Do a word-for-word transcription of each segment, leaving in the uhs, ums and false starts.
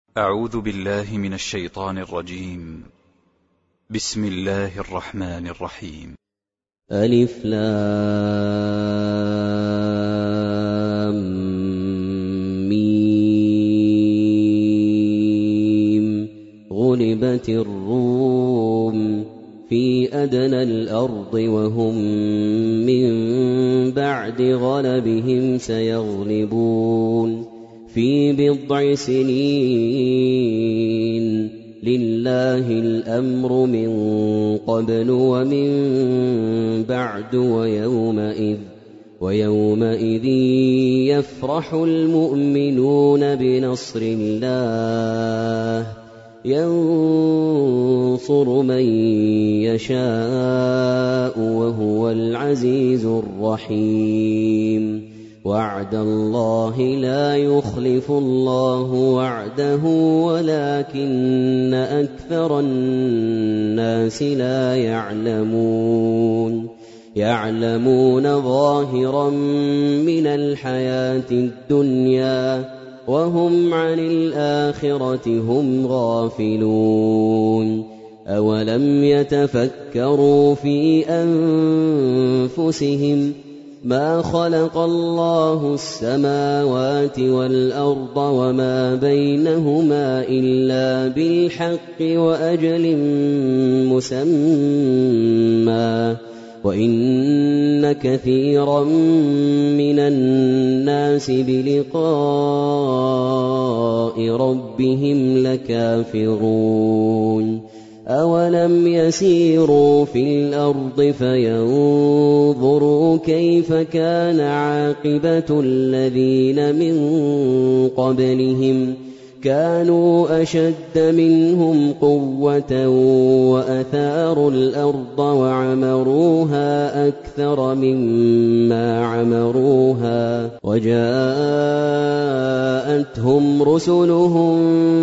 أعوذ بالله من الشيطان الرجيم. بسم الله الرحمن الرحيم. ألف لام ميم. غلبت الروم في أدنى الأرض وهم من بعد غلبهم سيغلبون في بضع سنين. لله الأمر من قبل ومن بعد ويومئذ, ويومئذ يفرح المؤمنون بنصر الله ينصر من يشاء وهو العزيز الرحيم. وعد الله لا يخلف الله وعده ولكن أكثر الناس لا يعلمون. يعلمون ظاهرا من الحياة الدنيا وهم عن الآخرة هم غافلون. أولم يتفكروا في أنفسهم ما خلق الله السماوات والأرض وما بينهما إلا بالحق وأجل مسمى وإن كثيرا من الناس بلقاء ربهم لكافرون. أولم يسيروا في الأرض فينظروا كيف كان عاقبة الذين من قبلهم كانوا أشد منهم قوة وأثاروا الأرض وعمروها أكثر مما عمروها وجاءتهم رسلهم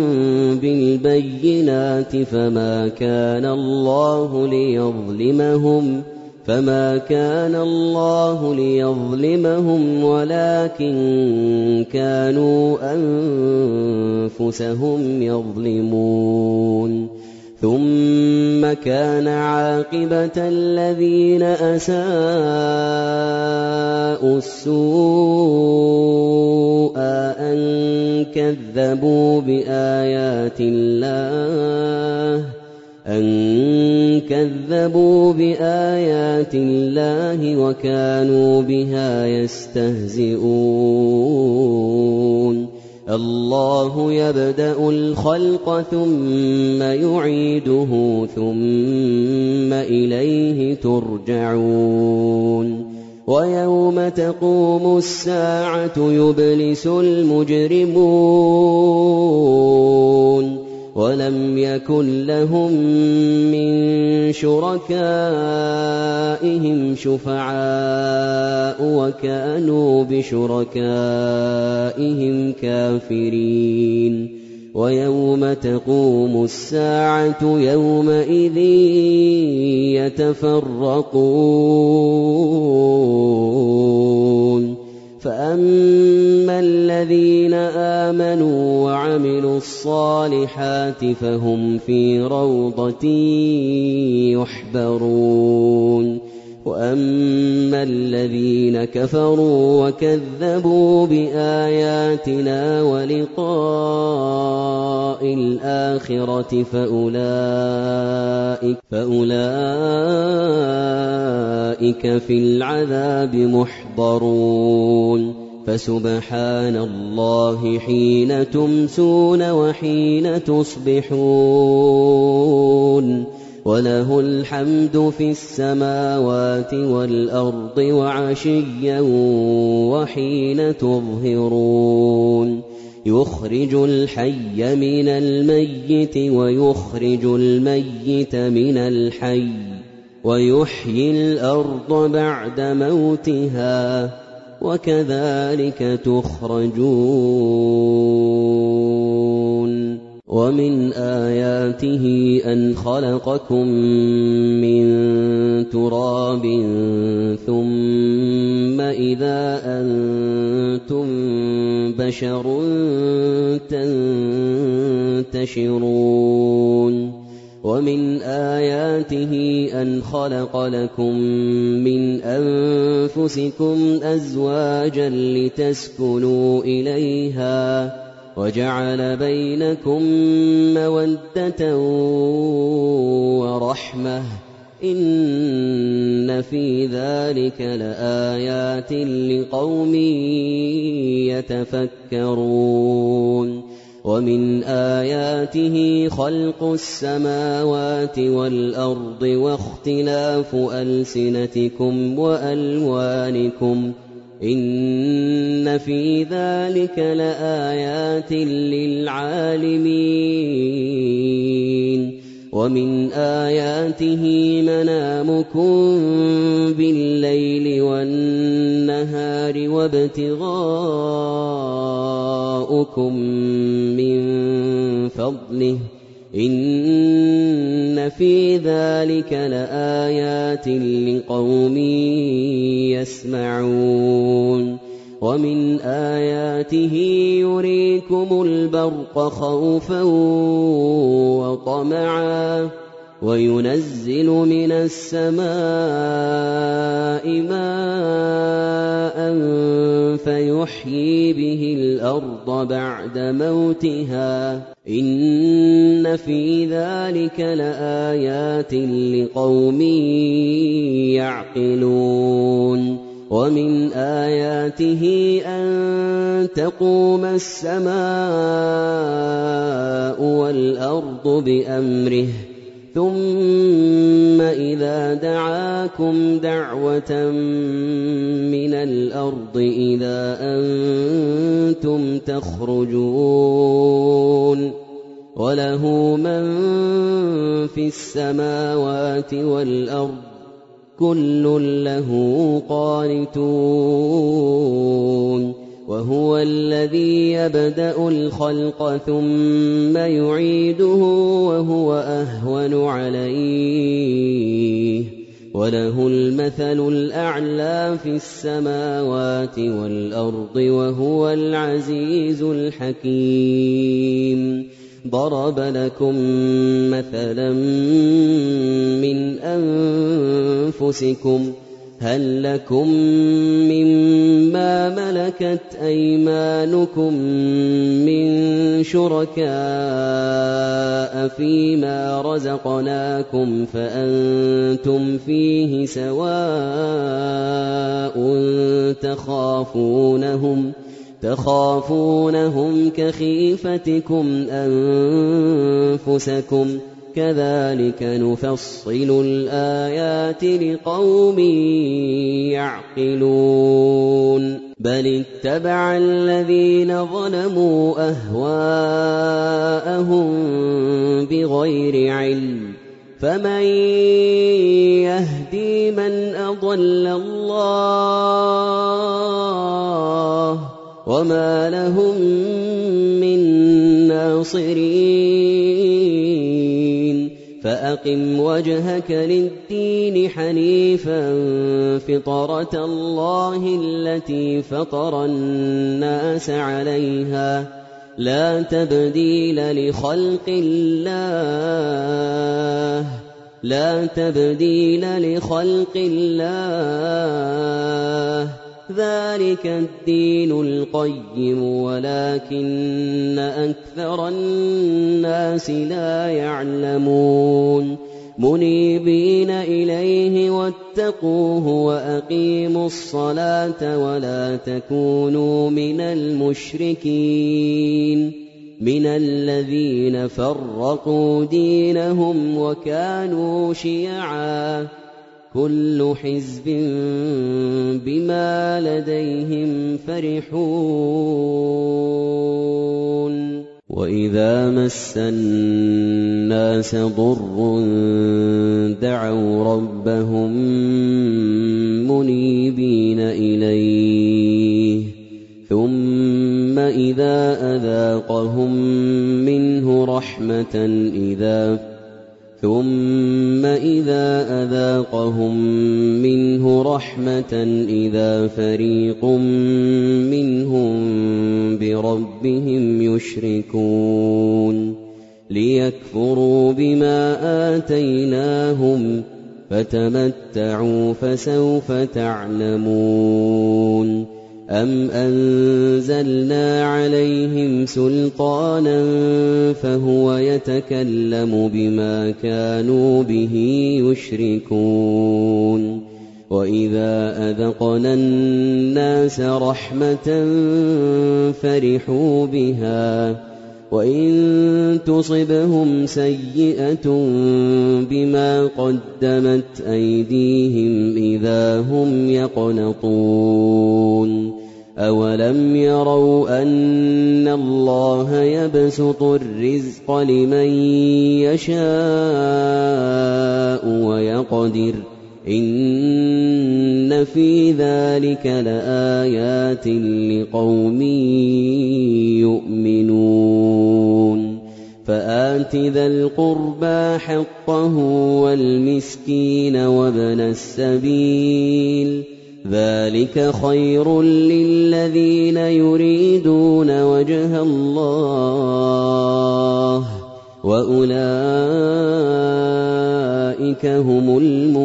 بالبينات فما كان الله ليظلمهم فما كان الله ليظلمهم ولكن كانوا أنفسهم يظلمون. ثم كان عاقبة الذين أساءوا السوء أن كذبوا بآيات الله أن كذبوا بآيات الله وكانوا بها يستهزئون. الله يبدأ الخلق ثم يعيده ثم إليه ترجعون. ويوم تقوم الساعة يبلس المجرمون ولم يكن لهم من شركائهم شفعاء وكانوا بشركائهم كافرين. ويوم تقوم الساعة يومئذ يتفرقون. فأما الذين آمنوا وعملوا الصالحات فهم في روضة يحبرون. وأما الذين كفروا وكذبوا بآياتنا ولقاء الآخرة فأولئك, فأولئك في العذاب محضرون. فسبحان الله حين تمسون وحين تصبحون وله الحمد في السماوات والأرض وعشيا وحين تظهرون. يخرج الحي من الميت ويخرج الميت من الحي ويحيي الأرض بعد موتها وكذلك تخرجون. ومن آياته أن خلقكم من تراب ثم إذا أنتم بشر تنتشرون ومن آياته أن خلق لكم من أنفسكم أزواجا لتسكنوا إليها وجعل بينكم مودة ورحمة إن في ذلك لآيات لقوم يتفكرون ومن آياته خلق السماوات والأرض واختلاف ألسنتكم وألوانكم إن في ذلك لآيات للعالمين ومن آياته منامكم بالليل والنهار وابتغاؤكم من فضله إن في ذلك لآيات لقوم يسمعون ومن آياته يريكم البرق خوفا وطمعا وينزل من السماء ماء فيحيي به الأرض بعد موتها إن في ذلك لآيات لقوم يعقلون ومن آياته أن تقوم السماء والأرض بأمره ثم إذا دعاكم دعوة من الأرض إذا أنتم تخرجون وله من في السماوات والأرض كل له قانتون وهو الذي يبدأ الخلق ثم يعيده وهو أهون عليه وله المثل الأعلى في السماوات والأرض وهو العزيز الحكيم ضرب لكم مثلا من أنفسكم هل لكم مما ملكت أيمانكم من شركاء فيما رزقناكم فأنتم فيه سواء تخافونهم تخافونهم كخيفتكم أنفسكم كذلك نفصل الآيات لقوم يعقلون بل اتبع الذين ظلموا أهواءهم بغير علم فمن يهدي من أضل الله وما لهم من ناصرين فأقم وجهك للدين حنيفا فطرة الله التي فطر الناس عليها لا تبديل لخلق الله لا تبديل لخلق الله ذلك الدين القيم ولكن أكثر الناس لا يعلمون منيبين إليه واتقوه وأقيموا الصلاة ولا تكونوا من المشركين من الذين فرقوا دينهم وكانوا شيعا كل حزب بما لديهم فرحون وإذا مس الناس ضر دعوا ربهم منيبين إليه ثم إذا أذاقهم منه رحمة إذا ثم إذا أذاقهم منه رحمة إذا فريق منهم بربهم يشركون ليكفروا بما آتيناهم فتمتعوا فسوف تعلمون أم أنزلنا عليهم سلطانا فهو يتكلم بما كانوا به يشركون وإذا أذقنا الناس رحمة فرحوا بها وإن تصبهم سيئة بما قدمت أيديهم إذا هم يقنطون أولم يروا أن الله يبسط الرزق لمن يشاء ويقدر إن في ذلك لآيات لقوم يؤمنون فآت ذا القربى حقه والمسكين وابن السبيل ذلك خير للذين يريدون وجه الله وأولئك هم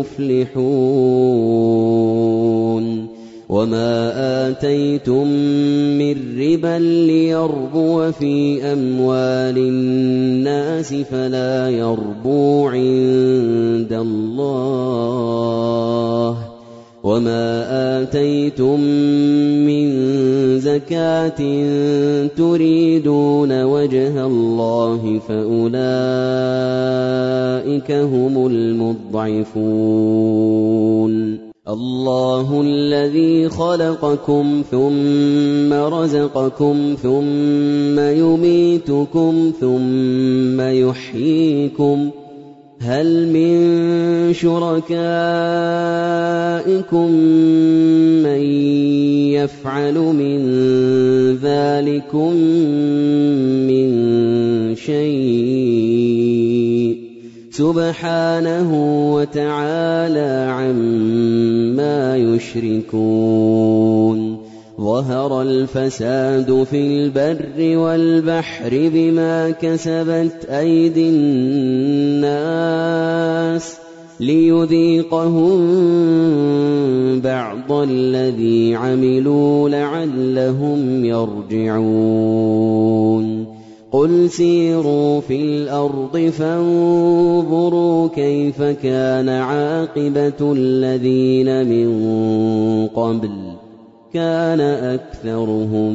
المفلحون وما آتيتم من ربا ليربو في أموال الناس فلا يربو عند الله وما آتيتم من زكاة تريدون وجه الله فأولئك هم المضعفون الله الذي خلقكم ثم رزقكم ثم يميتكم ثم يحييكم هل من شركائكم من يفعل من ذلكم من شيء سبحانه وتعالى عما يشركون ظهر الفساد في البر والبحر بما كسبت أيدي الناس ليذيقهم بعض الذي عملوا لعلهم يرجعون قل سيروا في الأرض فانظروا كيف كان عاقبة الذين من قبل كان أكثرهم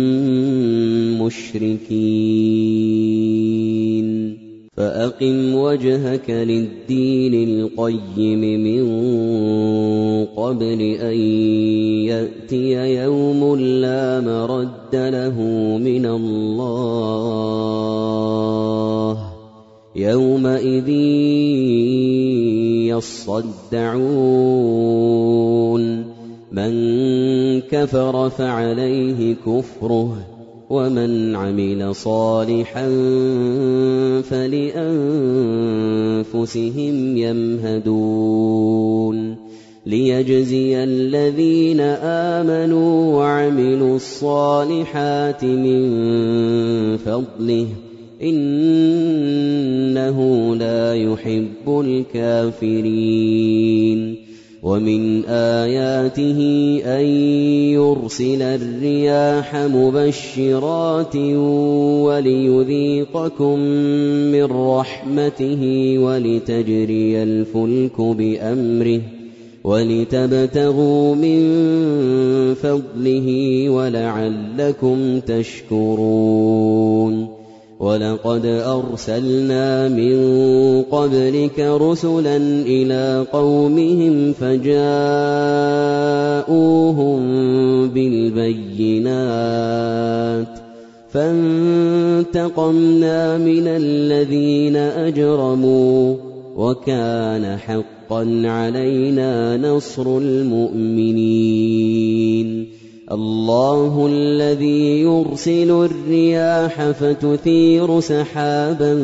مشركين فأقم وجهك للدين القيم من قبل أن يأتي يوم لا مرد له من الله يومئذ يصدعون من كفر فعليه كفره ومن عمل صالحا فلأنفسهم يمهدون ليجزي الذين آمنوا وعملوا الصالحات من فضله إنه لا يحب الكافرين ومن آياته أن يرسل الرياح مبشرات وليذيقكم من رحمته ولتجري الفلك بأمره ولتبتغوا من فضله ولعلكم تشكرون ولقد أرسلنا من قبلك رسلا إلى قومهم فجاءوهم بالبينات فانتقمنا من الذين أجرموا وكان حقا علينا نصر المؤمنين الله الذي يرسل الرياح فتثير سحابا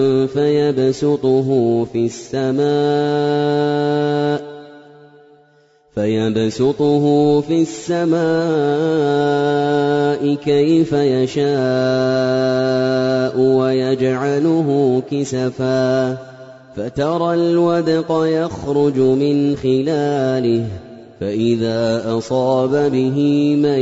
فيبسطه في السماء فيبسطه في السماء كيف يشاء ويجعله كسفا فترى الودق يخرج من خلاله فإذا أصاب به من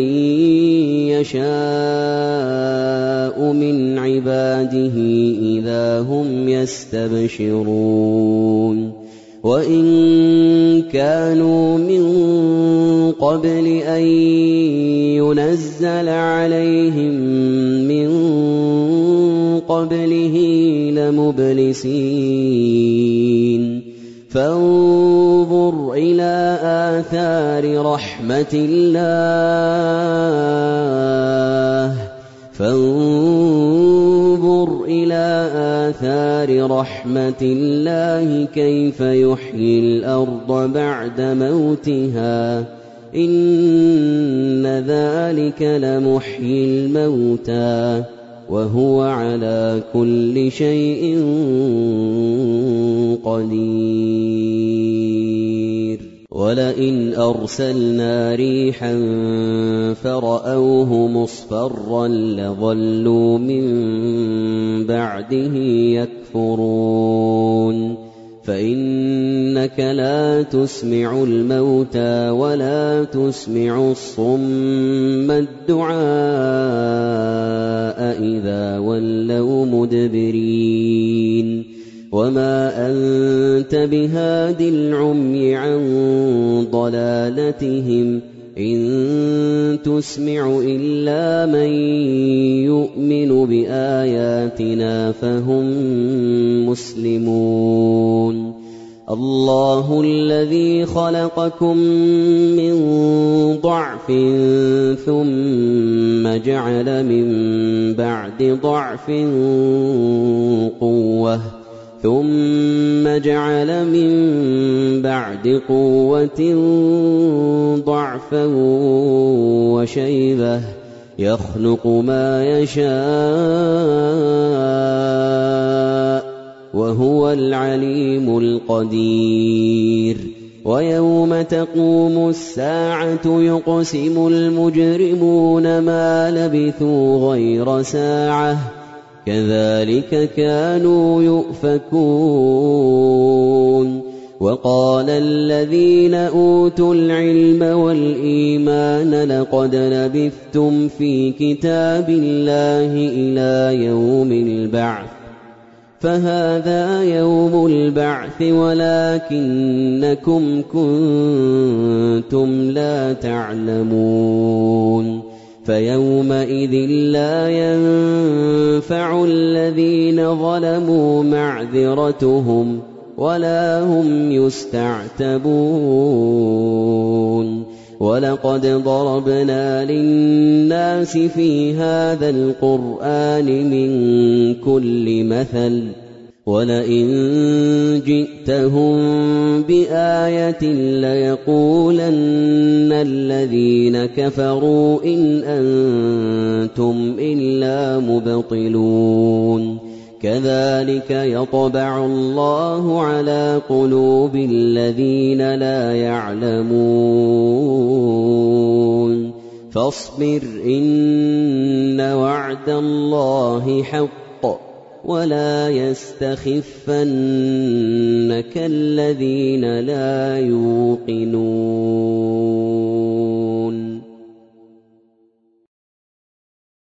يشاء من عباده إذا هم يستبشرون وإن كانوا من قبل أن ينزل عليهم من قبله لمبلسين فانظر إلى آثار رحمة الله فانظر إلى آثار رحمة الله كيف يحيي الأرض بعد موتها إن ذلك لمحيي الموتى وهو على كل شيء قدير ولئن أرسلنا ريحا فرأوه مصفرا لظلوا من بعده يكفرون فإنك لا تسمع الموتى ولا تسمع الصم الدعاء إذا ولوا مدبرين وما أنت بهاد العمي عن ضلالتهم إن تسمع إلا من يؤمن بآياتنا فهم مسلمون الله الذي خلقكم من ضعف ثم جعل من بعد ضعف قوة ثم جعل من بعد قوة ضعفا وشيبة يخلق ما يشاء وهو العليم القدير ويوم تقوم الساعة يقسم المجرمون ما لبثوا غير ساعة كذلك كانوا يؤفكون وقال الذين أوتوا العلم والإيمان لقد لبثتم في كتاب الله إلى يوم البعث فهذا يوم البعث ولكنكم كنتم لا تعلمون فيومئذ لا ينفع الذين ظلموا معذرتهم ولا هم يستعتبون ولقد ضربنا للناس في هذا القرآن من كل مثل ولئن جئتهم بآية ليقولن الذين كفروا إن أنتم إلا مبطلون كذلك يطبع الله على قلوب الذين لا يعلمون فاصبر إن وعد الله حق ولا يستخفنك الذين لا يوقنون